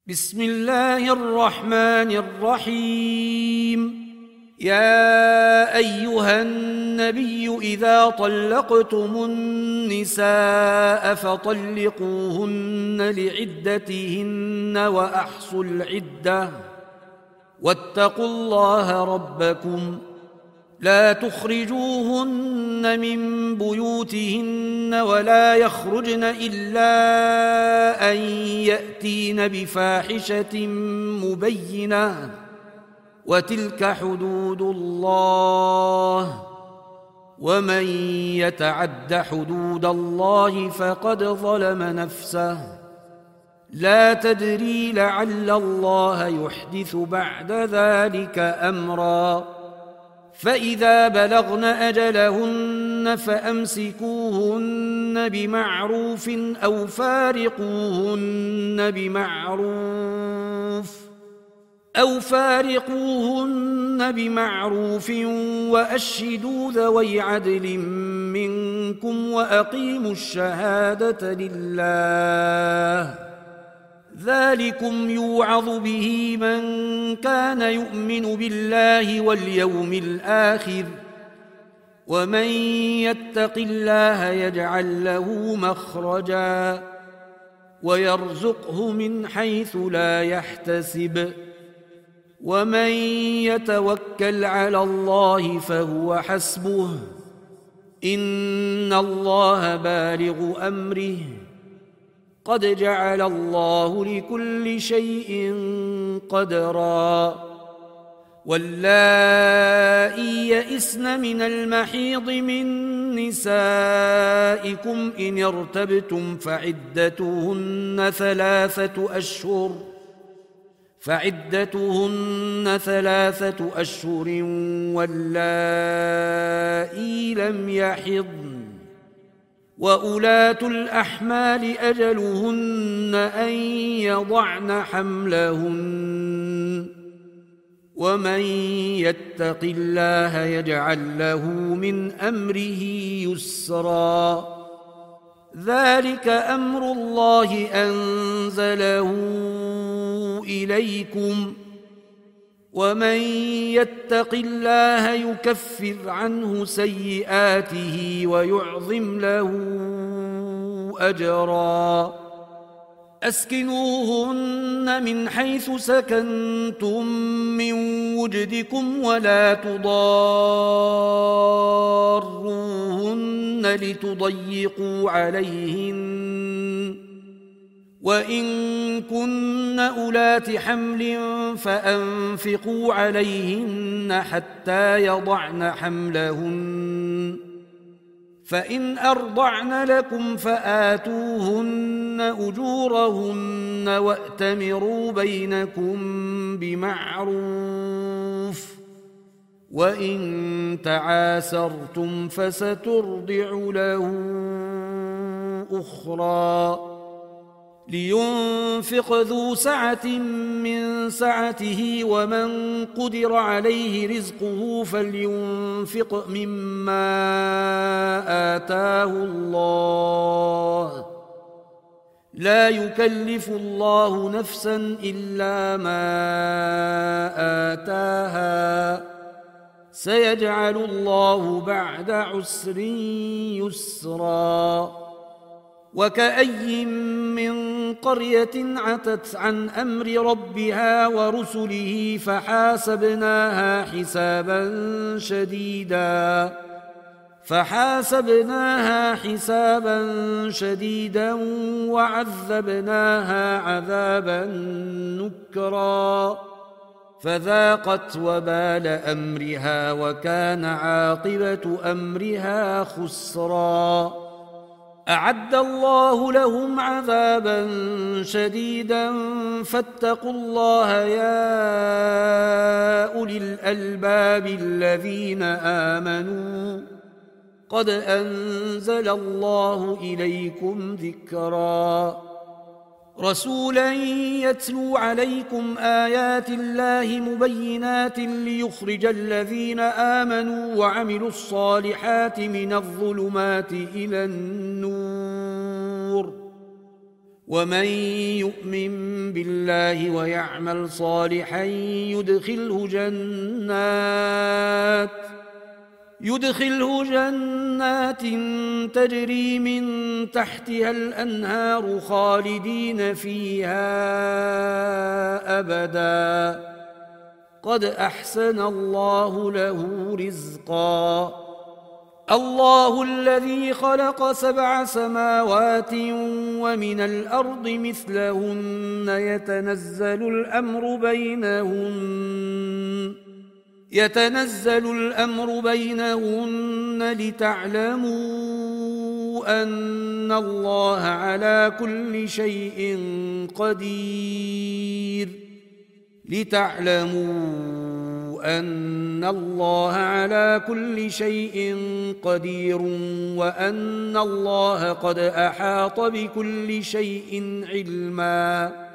بسم الله الرحمن الرحيم. يا أيها النبي إذا طلقتم النساء فطلقوهن لعدتهن وأحصوا العدة واتقوا الله ربكم لا تخرجوهن من بيوتهن ولا يخرجن إلا أن يأتين بفاحشة مبينة وتلك حدود الله ومن يتعد حدود الله فقد ظلم نفسه لا تدري لعل الله يحدث بعد ذلك أمرا. فإذا بلغن أجلهن فأمسكوهن بمعروف أو فارقوهن بمعروف وأشهدوا ذوي عدل منكم وأقيموا الشهادة لله ذلكم يوعظ به من كان يؤمن بالله واليوم الآخر ومن يتق الله يجعل له مخرجا ويرزقه من حيث لا يحتسب ومن يتوكل على الله فهو حسبه إن الله بالغ أمره قد جعل الله لكل شيء قدرا. واللائي يئسن من المحيض من نسائكم إن ارتبتم فعدتهن ثلاثة أشهر واللائي لم يحضن وأولاة الأحمال أجلهن أن يضعن حملهن ومن يتق الله يجعل له من أمره يسرا. ذلك أمر الله أنزله إليكم ومن يتق الله يكفر عنه سيئاته ويعظم له أجرا. أسكنوهن من حيث سكنتم من وجدكم ولا تضاروهن لتضيقوا عليهن وإن كن أولات حمل فأنفقوا عليهن حتى يضعن حملهن فإن أرضعن لكم فآتوهن أجورهن وأتمروا بينكم بمعروف وإن تعاسرتم فسترضع له أخرى. لينفق ذو سعة من سعته ومن قدر عليه رزقه فلينفق مما آتاه الله لا يكلف الله نفسا إلا ما آتاها سيجعل الله بعد عسر يسرا. وكأي من قرية عتت عن أمر ربها ورسله فحاسبناها حسابا شديدا وعذبناها عذابا نكرا فذاقت وبال أمرها وكان عاقبة أمرها خسرا. أعد الله لهم عذابا شديدا فاتقوا الله يا أولي الألباب الذين آمنوا قد أنزل الله إليكم ذكرا. رسولا يتلو عليكم آيات الله مبينات ليخرج الذين آمنوا وعملوا الصالحات من الظلمات إلى النور ومن يؤمن بالله ويعمل صالحا يدخله جنات تجري من تحتها الأنهار خالدين فيها أبدا قد أحسن الله له رزقا الله الذي خلق 7 سماوات ومن الأرض مثلهن يتنزل الأمر بينهن لتعلموا أن الله على كل شيء قدير وأن الله قد أحاط بكل شيء علما